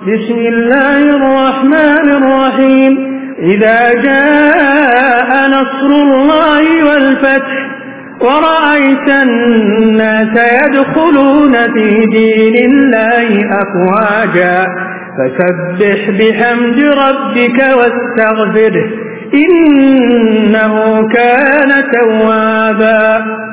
بسم الله الرحمن الرحيم. إذا جاء نصر الله والفتح ورأيت الناس يدخلون في دين الله أفواجا فسبح بحمد ربك واستغفره إنه كان توابا.